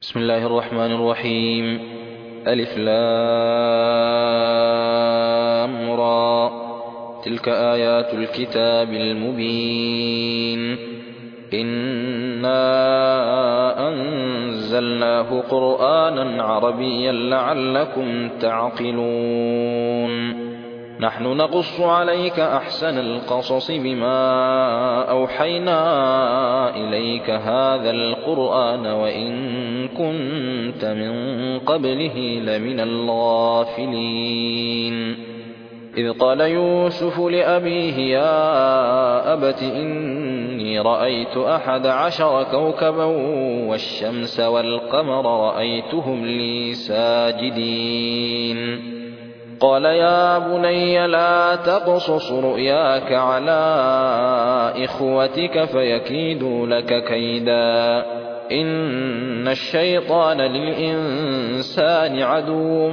بسم الله الرحمن الرحيم. ألف لام را. تلك آيات الكتاب المبين. إنا أنزلناه قرآنا عربيا لعلكم تعقلون. نحن نقص عليك أحسن القصص بما أوحينا إليك هذا القرآن وإن كنت من قبله لمن الغافلين. إذ قال يوسف لأبيه يا أبت إني رأيت 11 كوكبا والشمس والقمر رأيتهم لي ساجدين. قال يا بني لا تقصص رؤياك على إخوتك فيكيدوا لك كيدا إن الشيطان للإنسان عدو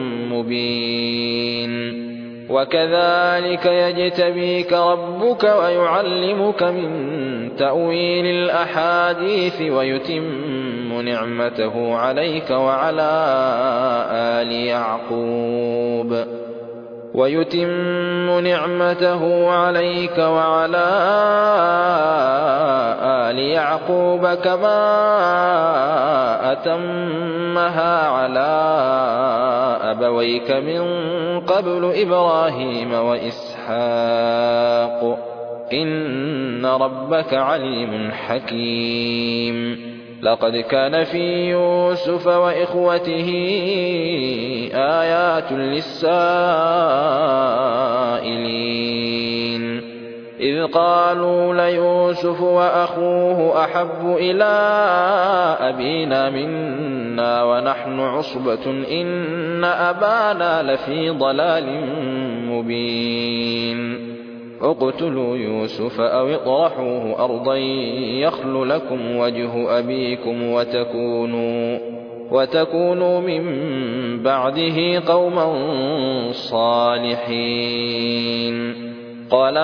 مبين. وكذلك يجتبيك ربك ويعلمك من تأويل الأحاديث ويتم نعمته عليك وعلى آل يعقوب كما أتمها على أبويك من قبل إبراهيم وإسحاق إن ربك عليم حكيم. لقد كان في يوسف وإخوته آيات للسائلين إذ قالوا ليوسف وأخوه أحب إلى أبينا منا ونحن عصبة إن أبانا لفي ضلال مبين. اقتلوا يوسف أو اطرحوه أرضا يخل لكم وجه أبيكم وتكونوا من بعده قوما صالحين. قال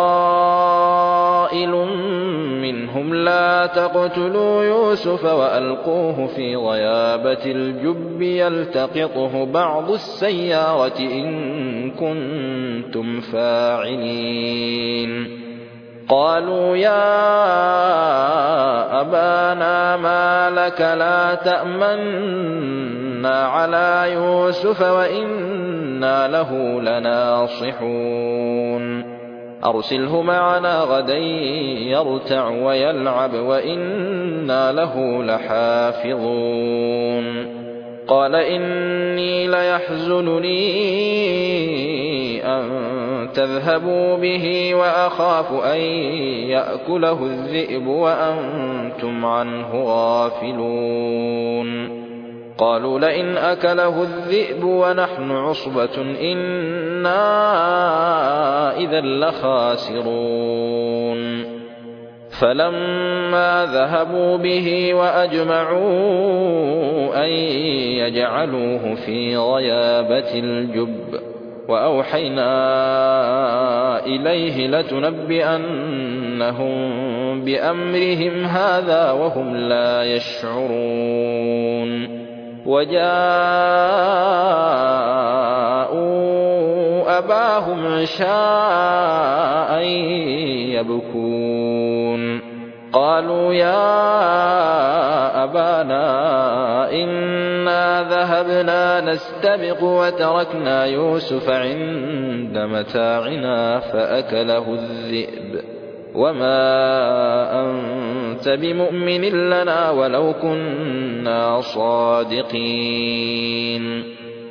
قائل منهم لا تقتلوا يوسف وألقوه في غيابة الجب يلتقطه بعض السيارة إن كنتم فاعلين. قالوا يا أبانا ما لك لا تأمنا على يوسف وإنا له لناصحون. أرسله معنا غدا يرتع ويلعب وإنا له لحافظون. قال إني ليحزنني أن تذهبوا به وأخاف أن يأكله الذئب وأنتم عنه غافلون. قالوا لئن أكله الذئب ونحن عصبة إنا إذا لخاسرون. فلما ذهبوا به وأجمعوا أن يجعلوه في غيابة الجب وأوحينا إليه لتنبئنهم بأمرهم هذا وهم لا يشعرون. وجاءوا أباهم عشاء يبكون. قالوا يا أبانا إنا ذهبنا نستبق وتركنا يوسف عند متاعنا فأكله الذئب وما أنت بمؤمن لنا ولو كنا صادقين.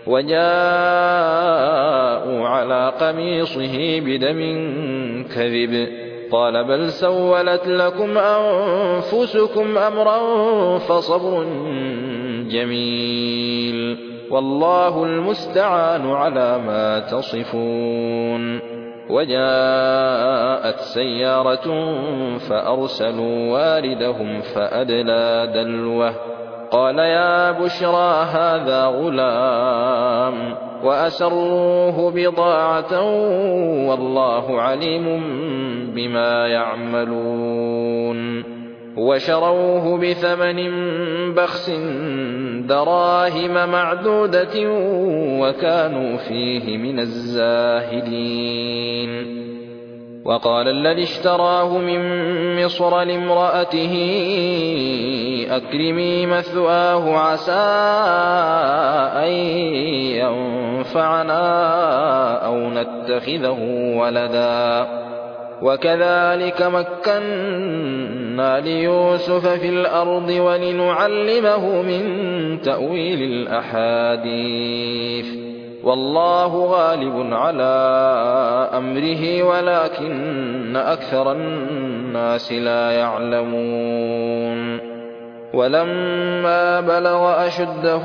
وجاءوا على قميصه بدم كذب قال بل سولت لكم أنفسكم أمرا فصبر جميل والله المستعان على ما تصفون. وجاءت سيارة فأرسلوا واردهم فأدلى دلوه قال يا بشرى هذا غلام وأسروه بضاعة والله عليم بما يعملون. وشروه بثمن بخس دراهم معدودة وكانوا فيه من الزاهدين. وقال الذي اشتراه من مصر لامرأته أكرمي مثواه عسى أن ينفعنا أو نتخذه ولدا وكذلك مكنا ليوسف في الأرض ولنعلمه من تأويل الأحاديث والله غالب على أمره ولكن أكثر الناس لا يعلمون. ولما بلغ أشده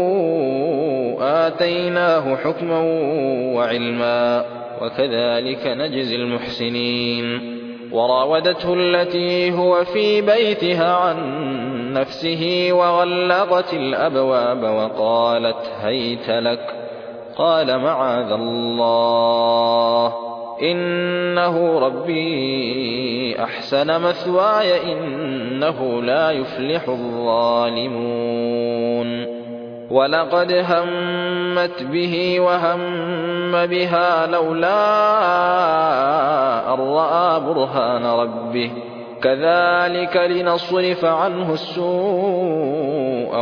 آتيناه حكما وعلما وكذلك نجزي المحسنين. وراودته التي هو في بيتها عن نفسه وغلقت الأبواب وقالت هيت لك قال معاذ الله إنه ربي أحسن مثواي إنه لا يفلح الظالمون. ولقد همت به وهم بها لولا أن رأى برهان ربه كذلك لنصرف عنه السوء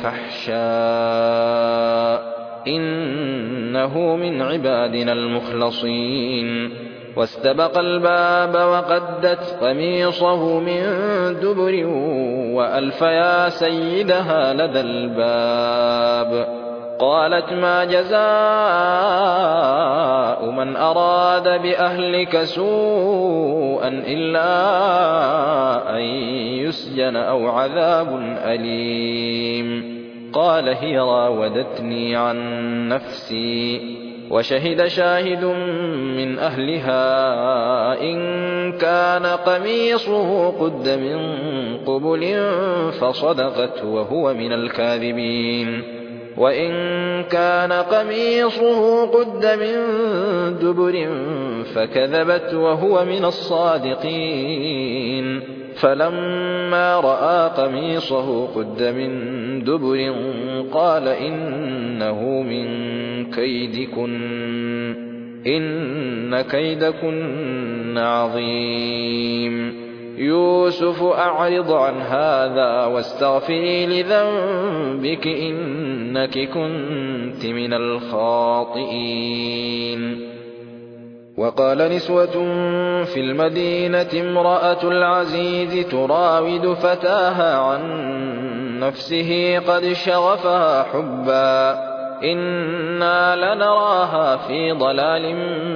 والفحشاء إنه من عبادنا المخلصين. واستبق الباب وقدت قميصه من دبر وألف يا سيدها لدى الباب. قالت ما جزاء من أراد بأهلك سوءا إلا أن يسجن أو عذاب أليم. قال هي راودتني عن نفسي. وشهد شاهد من أهلها إن كان قميصه قد من قبل فصدقت وهو من الكاذبين وإن كان قميصه قد من دبر فكذبت وهو من الصادقين. فلما رأى قميصه قد من دبر قال إنه من كيدكن إن كيدكن عظيم. يوسف أعرض عن هذا واستغفري لذنبك إنك كنت من الخاطئين. وقال نسوة في المدينة امرأة العزيز تراود فتاها عن نفسه قد شغفها حبا إنا لنراها في ضلال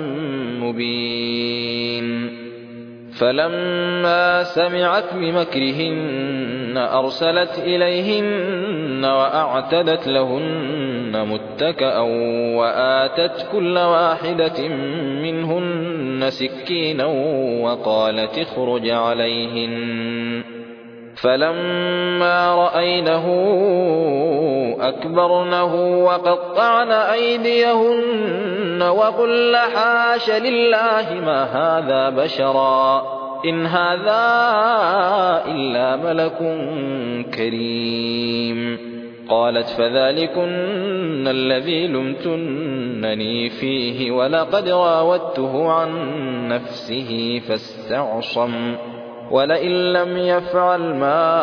مبين. فلما سمعت بمكرهن أرسلت إليهن وأعتدت لهن متكأ وآتت كل واحدة منهن سكينا وقالت اخرج عليهن. فلما رأينه أكبرنه وقطعن أيديهن وقلن حاش لله ما هذا بشرا إن هذا إلا ملك كريم. قالت فذلكن الذي لمتنني فيه ولقد راودته عن نفسه فاستعصم ولئن لم يفعل ما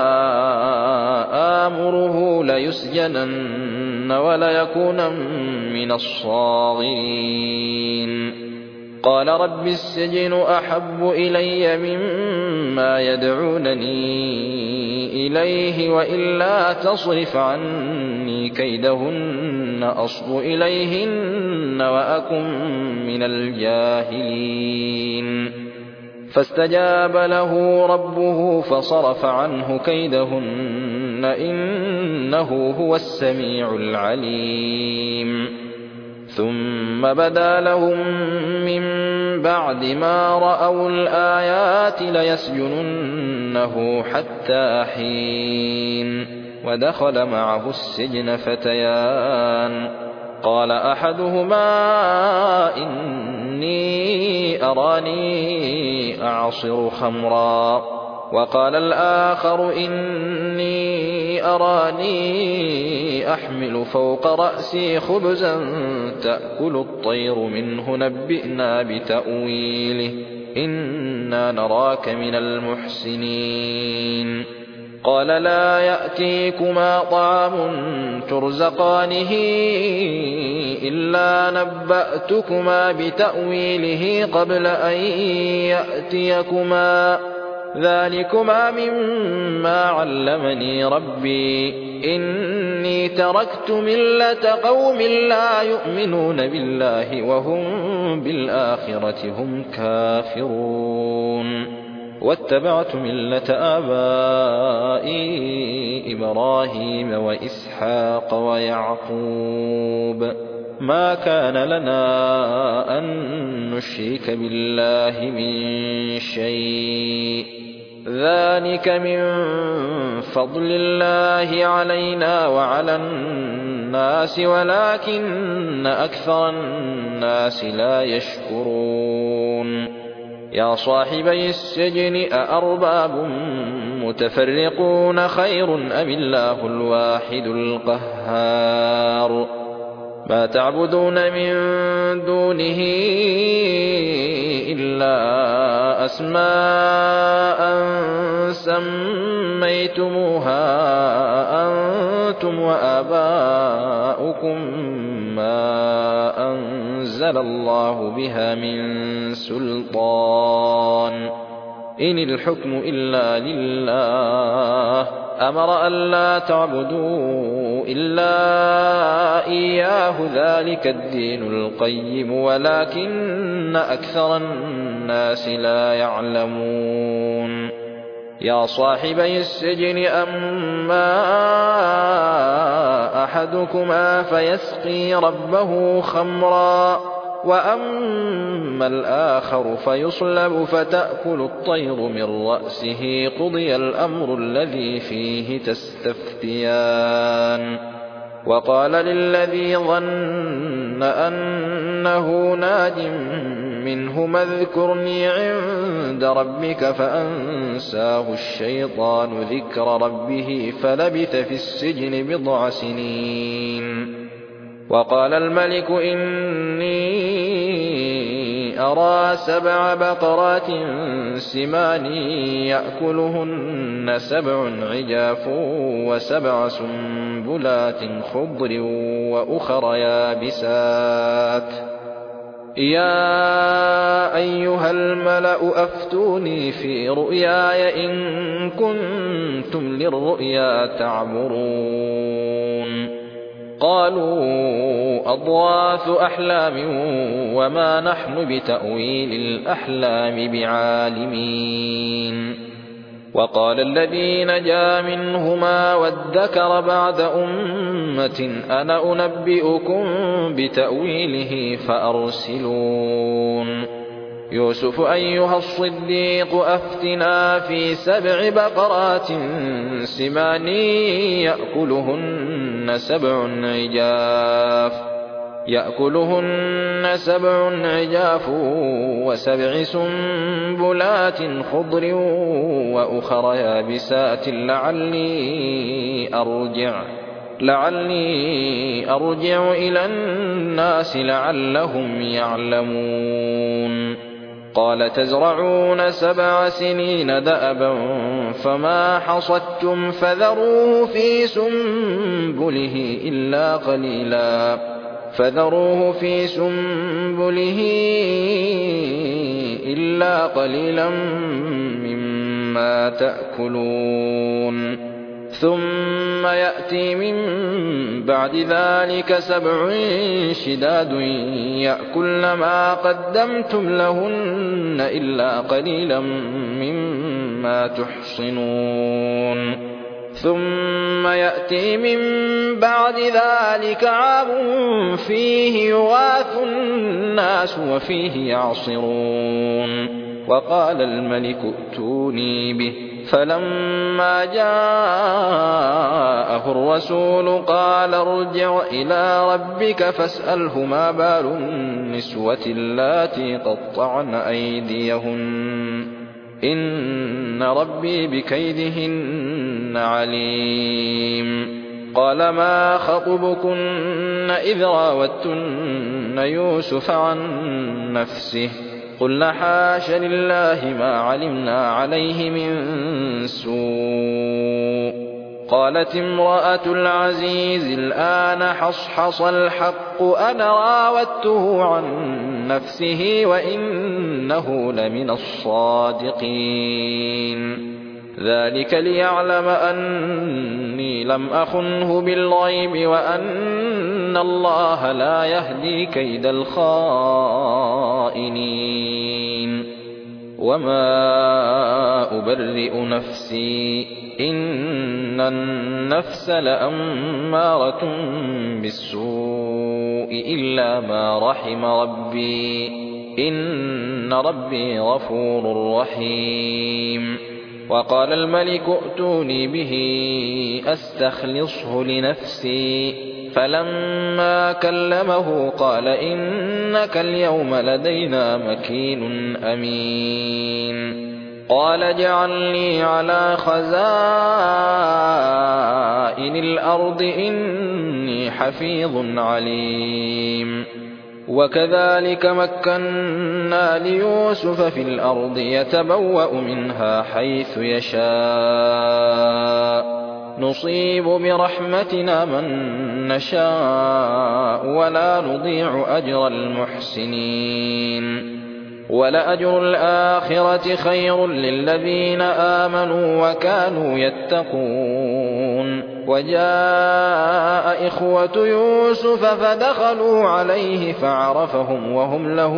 آمره ليسجنن وليكونن من الصاغرين. قال رب السجن أحب إلي مما يدعونني إليه وإلا تصرف عني كيدهن أصب إليهن وأكن من الجاهلين. فاستجاب له ربه فصرف عنه كيدهن إنه هو السميع العليم. ثم بدا لهم من بعد ما رأوا الآيات ليسجننه حتى حين. ودخل معه السجن فتيان قال أحدهما إني أراني أعصر خمرا وقال الآخر إني أراني أحمل فوق رأسي خبزا تأكل الطير منه نبئنا بتأويله إنا نراك من المحسنين. قال لا يأتيكما طعام ترزقانه إلا نبأتكما بتأويله قبل أن يأتيكما ذلكما مما علمني ربي إني تركت ملة قوم لا يؤمنون بالله وهم بالآخرة هم كافرون واتبعت ملة آبائي إبراهيم وإسحاق ويعقوب ما كان لنا أن نشرك بالله من شيء ذلك من فضل الله علينا وعلى الناس ولكن أكثر الناس لا يشكرون. يا صاحبي السجن أأرباب متفرقون خير أم الله الواحد القهار ما تعبدون من دونه إلا أسماء سميتموها أنتم وآباؤكم ما أنزل الله بها من سلطان إن الحكم إلا لله أمر ألا تعبدوا إلا إياه ذلك الدين القيم ولكن أكثر الناس لا يعلمون. يا صاحبي السجن أما أحدكما فيسقي ربه خمرا وأما الآخر فيصلب فتأكل الطير من رأسه قضي الأمر الذي فيه تستفتيان. وقال للذي ظن أنه ناج منهما اذكرني عند ربك فأنساه الشيطان ذكر ربه فلبث في السجن بضع سنين. وقال الملك إني أرى 7 بقرات سمان يأكلهن 7 عجاف و7 سنبلات خضر وأخر يابسات يا أيها الملأ أفتوني في رؤياي إن كنتم للرؤيا تعبرون. قالوا أضغاث أحلام وما نحن بتأويل الأحلام بعالمين. وقال الذي نجا منهما وادكر بعد أمة أنا أنبئكم بتأويله فأرسلون. يوسف أيها الصديق أفتنا في 7 بقرات سمان يأكلهن 7 عجاف و7 سنبلات خضر وأخر يابسات لعلي أرجع إلى الناس لعلهم يعلمون. قال تزرعون 7 سنين دأبا فما حصدتم فذروه في سنبله إلا قليلا مما تأكلون. ثم يأتي من بعد ذلك 7 شداد يأكلن ما قدمتم لهن إلا قليلا مما تحصنون. ثم يأتي من بعد ذلك عام فيه يغاث الناس وفيه يعصرون. وقال الملك ائتوني به فلما جاءه الرسول قال ارجع إلى ربك فاسأله ما بال النسوة اللاتي قطعن أيديهن إن إن ربي بكيدهن عليم. قال ما خطبكن إذ راوتن يوسف عن نفسه قلنا حاش لله ما علمنا عليه من سوء. قالت امرأة العزيز الآن حصحص الحق أنا راودته عن نفسه وإنه لمن الصادقين. ذلك ليعلم أني لم أخنه بالغيب وأن الله لا يهدي كيد الخائنين. وما أبرئ نفسي إن النفس لأمارة بالسوء إلا ما رحم ربي إن ربي غفور رحيم. وقال الملك ائتوني به أستخلصه لنفسي فلما كلمه قال إنك اليوم لدينا مكين أمين. قال اجعلني على خزائن الأرض إني حفيظ عليم. وكذلك مكنا ليوسف في الأرض يتبوأ منها حيث يشاء نصيب برحمتنا من نشاء ولا نضيع أجر المحسنين. ولأجر الآخرة خير للذين آمنوا وكانوا يتقون. وجاء إخوة يوسف فدخلوا عليه فعرفهم وهم له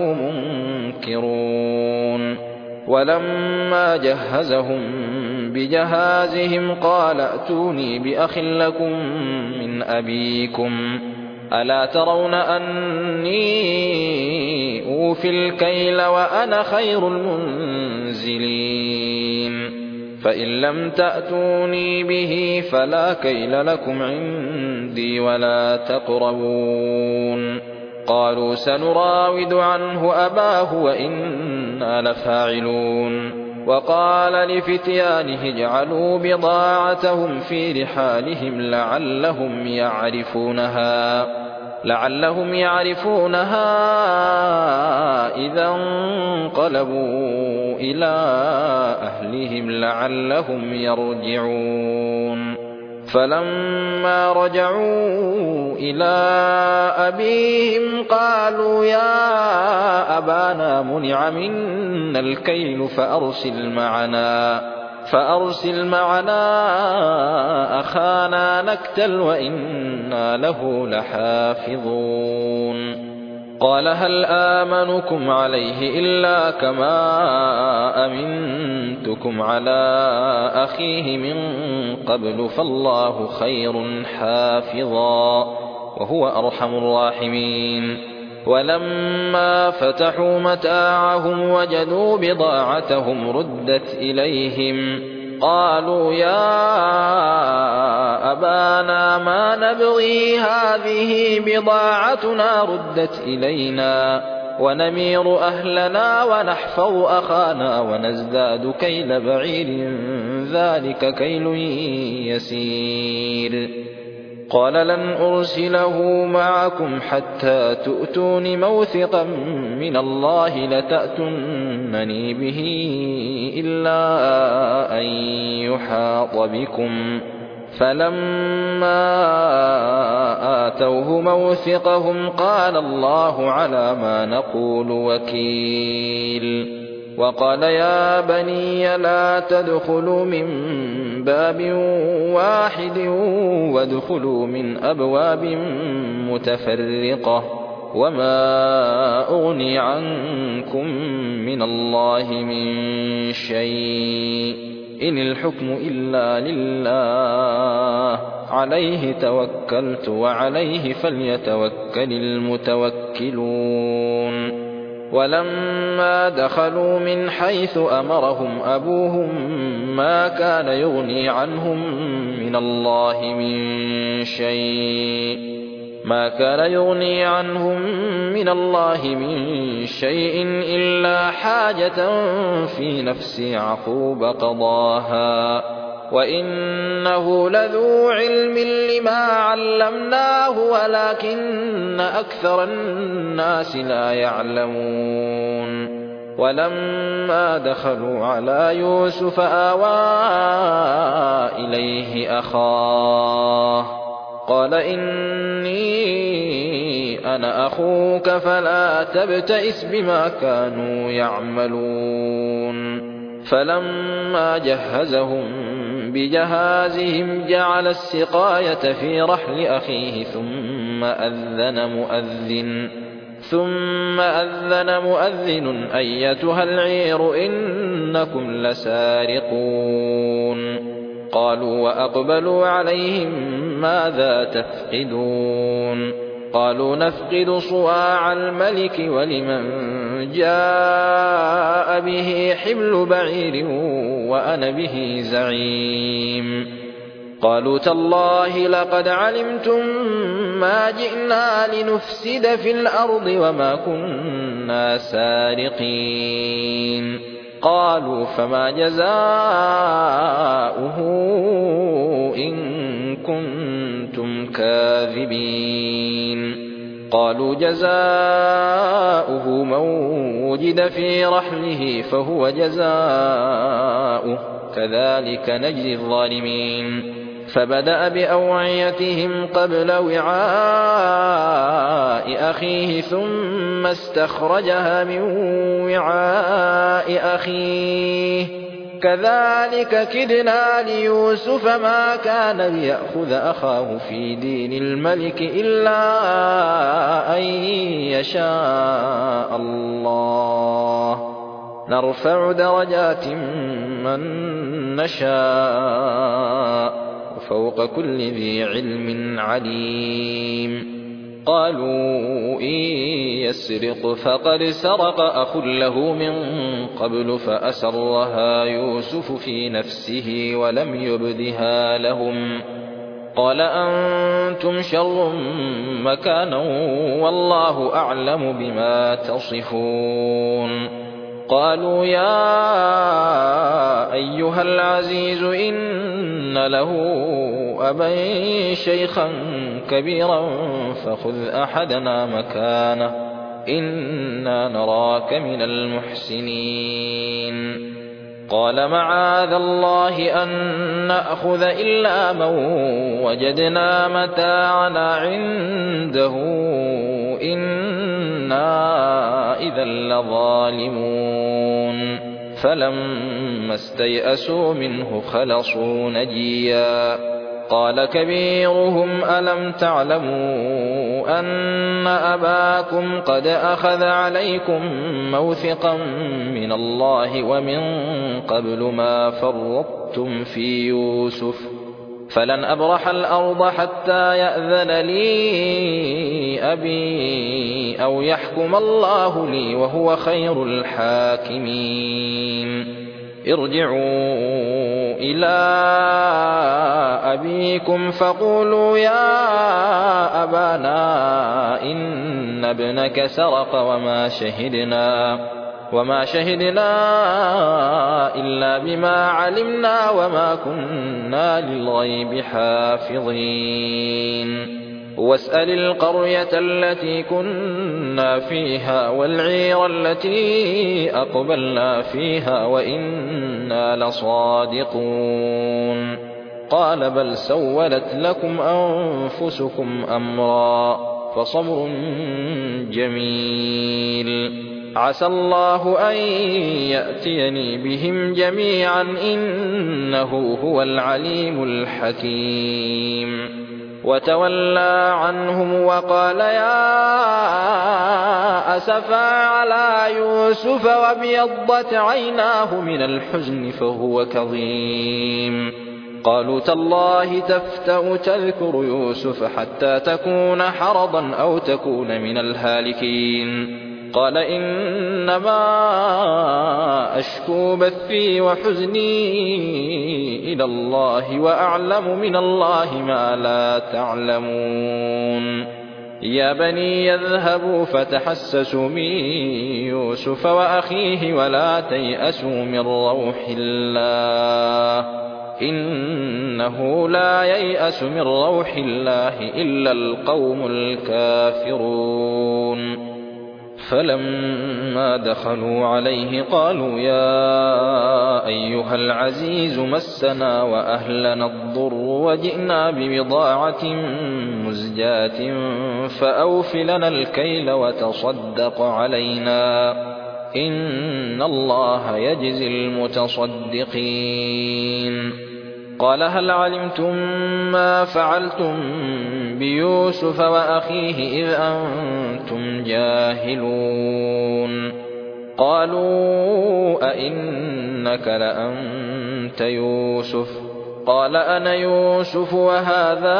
منكرون. ولما جهزهم بجهازهم قال ائتوني بأخ لكم من أبيكم ألا ترون أني أوفي الكيل وأنا خير المنزلين. فإن لم تأتوني به فلا كيل لكم عندي ولا تقربون. قالوا سنراود عنه أباه وإنا لفاعلون. وقال لفتيانه اجعلوا بضاعتهم في رحالهم لعلهم يعرفونها إذا انقلبوا إلى أهلهم لعلهم يرجعون. فلما رجعوا إلى أبيهم قالوا يا أبانا منع منا الكيل فأرسل معنا أخانا نكتل وإنا له لحافظون. قال هل آمنكم عليه إلا كما أمنتكم على أخيه من قبل فالله خير حافظا وهو أرحم الراحمين. ولما فتحوا متاعهم وجدوا بضاعتهم ردت إليهم قالوا يا أبانا ما نبغي هذه بضاعتنا ردت إلينا ونمير أهلنا ونحفظ أخانا ونزداد كيل بعير ذلك كيل يسير. قال لن أرسله معكم حتى تؤتون موثقا من الله لتأتونني به إلا أن يحاط بكم. فلما آتوه موثقهم قال الله على ما نقول وكيل. وقال يا بني لا تدخلوا من باب واحد وادخلوا من أبواب متفرقة وما أغني عنكم من الله من شيء إن الحكم إلا لله عليه توكلت وعليه فليتوكل المتوكلون. ولما دخلوا من حيث أمرهم أبوهم ما كان يغني عنهم من الله من شيء ما كان يغني عنهم من الله من شيء إلا حاجة في نفس يعقوب قضاها وإنه لذو علم لما علمناه ولكن أكثر الناس لا يعلمون ولما دخلوا على يوسف آوى إليه أخاه قال إني أنا أخوك فلا تبتئس بما كانوا يعملون فلما جهزهم بجهازهم جعل السقاية في رحل أخيه ثم أذن مؤذن أيتها العير إنكم لسارقون قالوا وأقبلوا عليهم ماذا تفقدون قالوا نفقد صواع الملك ولمن جاء به حمل بعير وأنا به زعيم قالوا تالله لقد علمتم ما جئنا لنفسد في الأرض وما كنا سارقين قالوا فما جزاؤه إن كنتم كاذبين قالوا جزاؤه من وجد في رحله فهو جزاؤه كذلك نجزي الظالمين فبدأ بأوعيتهم قبل وعاء أخيه ثم استخرجها من وعاء أخيه كذلك كدنا ليوسف ما كان ليأخذ أخاه في دين الملك إلا أن يشاء الله نرفع درجات من نشاء وفوق كل ذي علم عليم قالوا إن يسرق فقد سرق أخ له من قبل فأسرها يوسف في نفسه ولم يبدها لهم قال أنتم شر مكانا والله أعلم بما تصفون قالوا يا أيها العزيز إن له أبا شيخا كبيرا فخذ أحدنا مكانه إنا نراك من المحسنين قال معاذ الله أن نأخذ إلا من وجدنا متاعنا عنده إنا إذا لظالمون فلما استيئسوا منه خلصوا نجيا قال كبيرهم ألم تعلموا أن أباكم قد أخذ عليكم موثقا من الله ومن قبل ما فرطتم في يوسف فلن أبرح الأرض حتى يأذن لي أبي أو يحكم الله لي وهو خير الحاكمين ارجعوا إلى أبيكم فقولوا يا أبانا إن ابنك سرق وما شهدنا إلا بما علمنا وما كنا للغيب حافظين واسأل القرية التي كنا فيها والعير التي أقبلنا فيها وإنا لصادقون قال بل سولت لكم أنفسكم أمرا فصبر جميل عسى الله أن يأتيني بهم جميعا إنه هو العليم الحكيم وتولى عنهم وقال يا أسفا على يوسف وابيضت عيناه من الحزن فهو كظيم قالوا تالله تفتأ تذكر يوسف حتى تكون حرضا أو تكون من الهالكين قال إنما أشكو بثي وحزني إلى الله وأعلم من الله ما لا تعلمون يا بني يذهبوا فتحسسوا من يوسف وأخيه ولا تيأسوا من روح الله إنه لا ييأس من روح الله إلا القوم الكافرون فلما دخلوا عليه قالوا يا أيها العزيز مسنا وأهلنا الضر وجئنا ببضاعة مزجاة فأوف لنا الكيل وتصدق علينا إن الله يجزي المتصدقين قال هل علمتم ما فعلتم بيوسف وأخيه إذ أنتم جاهلون قالوا أئنك لأنت يوسف قال أنا يوسف وهذا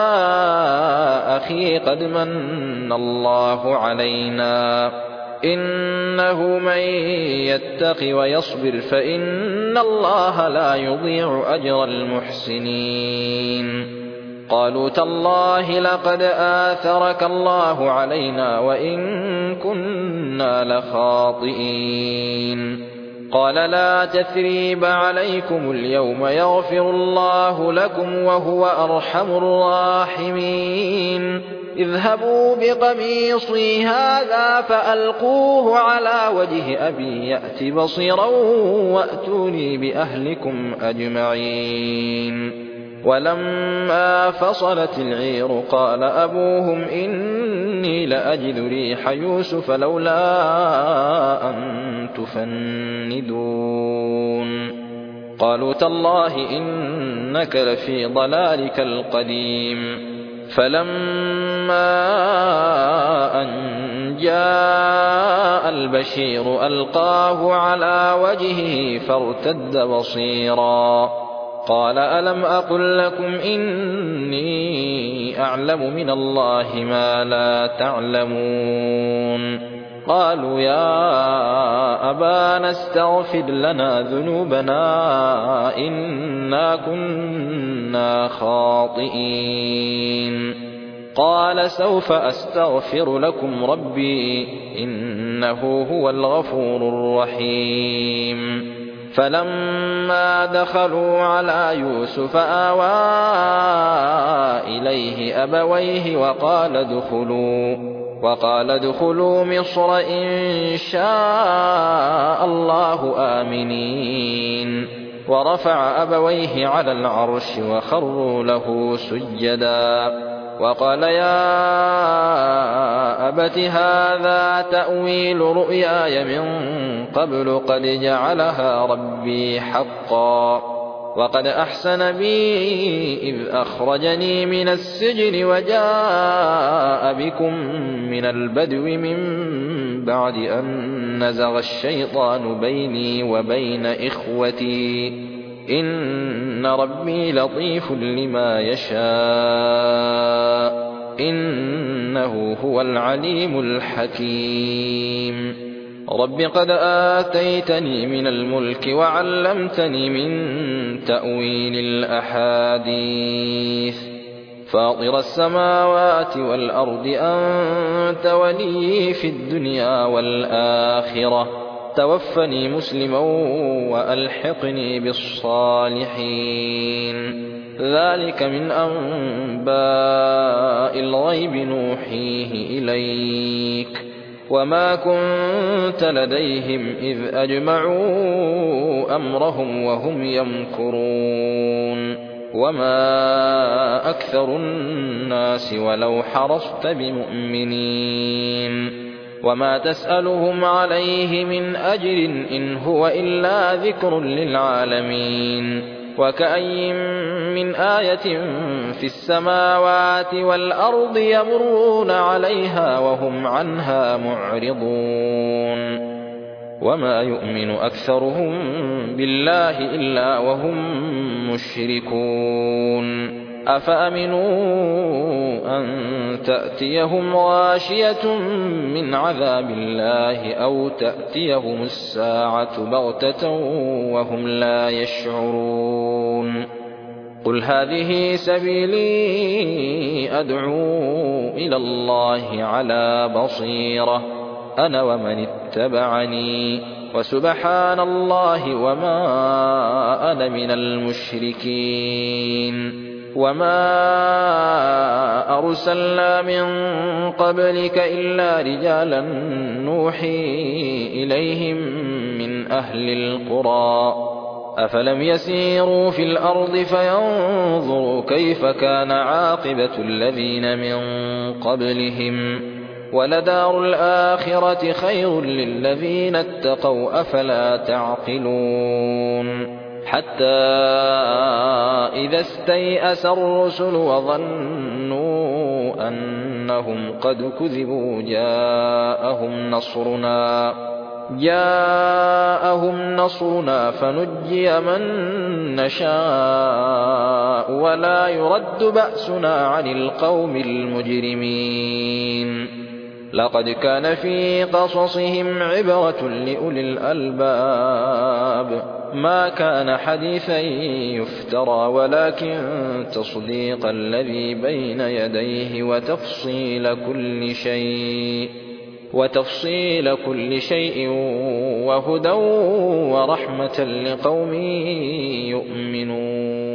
أخي قد من الله علينا إنه من يتق ويصبر فإن الله لا يضيع أجر المحسنين قالوا تالله لقد آثرك الله علينا وإن كنا لخاطئين قال لا تثريب عليكم اليوم يغفر الله لكم وهو أرحم الراحمين اذهبوا بقميصي هذا فألقوه على وجه أبي يأت بصيرا وأتوني بأهلكم أجمعين ولما فصلت العير قال أبوهم إني لأجد ريح يوسف لولا أن تفندون قالوا تالله إنك لفي ضلالك القديم فلما أن جاء البشير ألقاه على وجهه فارتد بصيرا قال ألم أقل لكم إني أعلم من الله ما لا تعلمون قالوا يا أبانا استغفر لنا ذنوبنا إنا كنا خاطئين قال سوف أستغفر لكم ربي إنه هو الغفور الرحيم فلما دخلوا على يوسف آوى إليه أبويه وقال ادخلوا مصر إن شاء الله آمنين ورفع أبويه على العرش وخروا له سجدا وقال يا أبت هذا تأويل رؤياي من قبل قد جعلها ربي حقا وقد أحسن بي إذ أخرجني من السجن وجاء بكم من البدو من بعد أن نزغ الشيطان بيني وبين إخوتي إن ربي لطيف لما يشاء إنه هو العليم الحكيم رب قد آتيتني من الملك وعلمتني من تأويل الأحاديث فاطر السماوات والأرض أنت ولي في الدنيا والآخرة توفني مسلما وألحقني بالصالحين ذلك من أنباء الغيب نوحيه إليك وما كنت لديهم إذ أجمعوا أمرهم وهم يمكرون وما أكثر الناس ولو حرصت بمؤمنين وما تسألهم عليه من أجر إن هو إلا ذكر للعالمين وكأي من آية في السماوات والأرض يمرون عليها وهم عنها معرضون وما يؤمن أكثرهم بالله إلا وهم مشركون أفأمنوا أن تأتيهم غاشية من عذاب الله أو تأتيهم الساعة بغتة وهم لا يشعرون قل هذه سبيلي أدعو إلى الله على بصيرة أنا ومن اتبعني وسبحان الله وما أنا من المشركين وما أرسلنا من قبلك إلا رجالا نوحي إليهم من أهل القرى أفلم يسيروا في الأرض فينظروا كيف كان عاقبة الذين من قبلهم ولدار الآخرة خير للذين اتقوا أفلا تعقلون حتى إذا استيأس الرسل وظنوا أنهم قد كذبوا جاءهم نصرنا فنجي من نشاء ولا يرد بأسنا عن القوم المجرمين لقد كان في قصصهم عبرة لأولي الألباب ما كان حديثا يفترى ولكن تصديق الذي بين يديه وتفصيل كل شيء وهدى ورحمة لقوم يؤمنون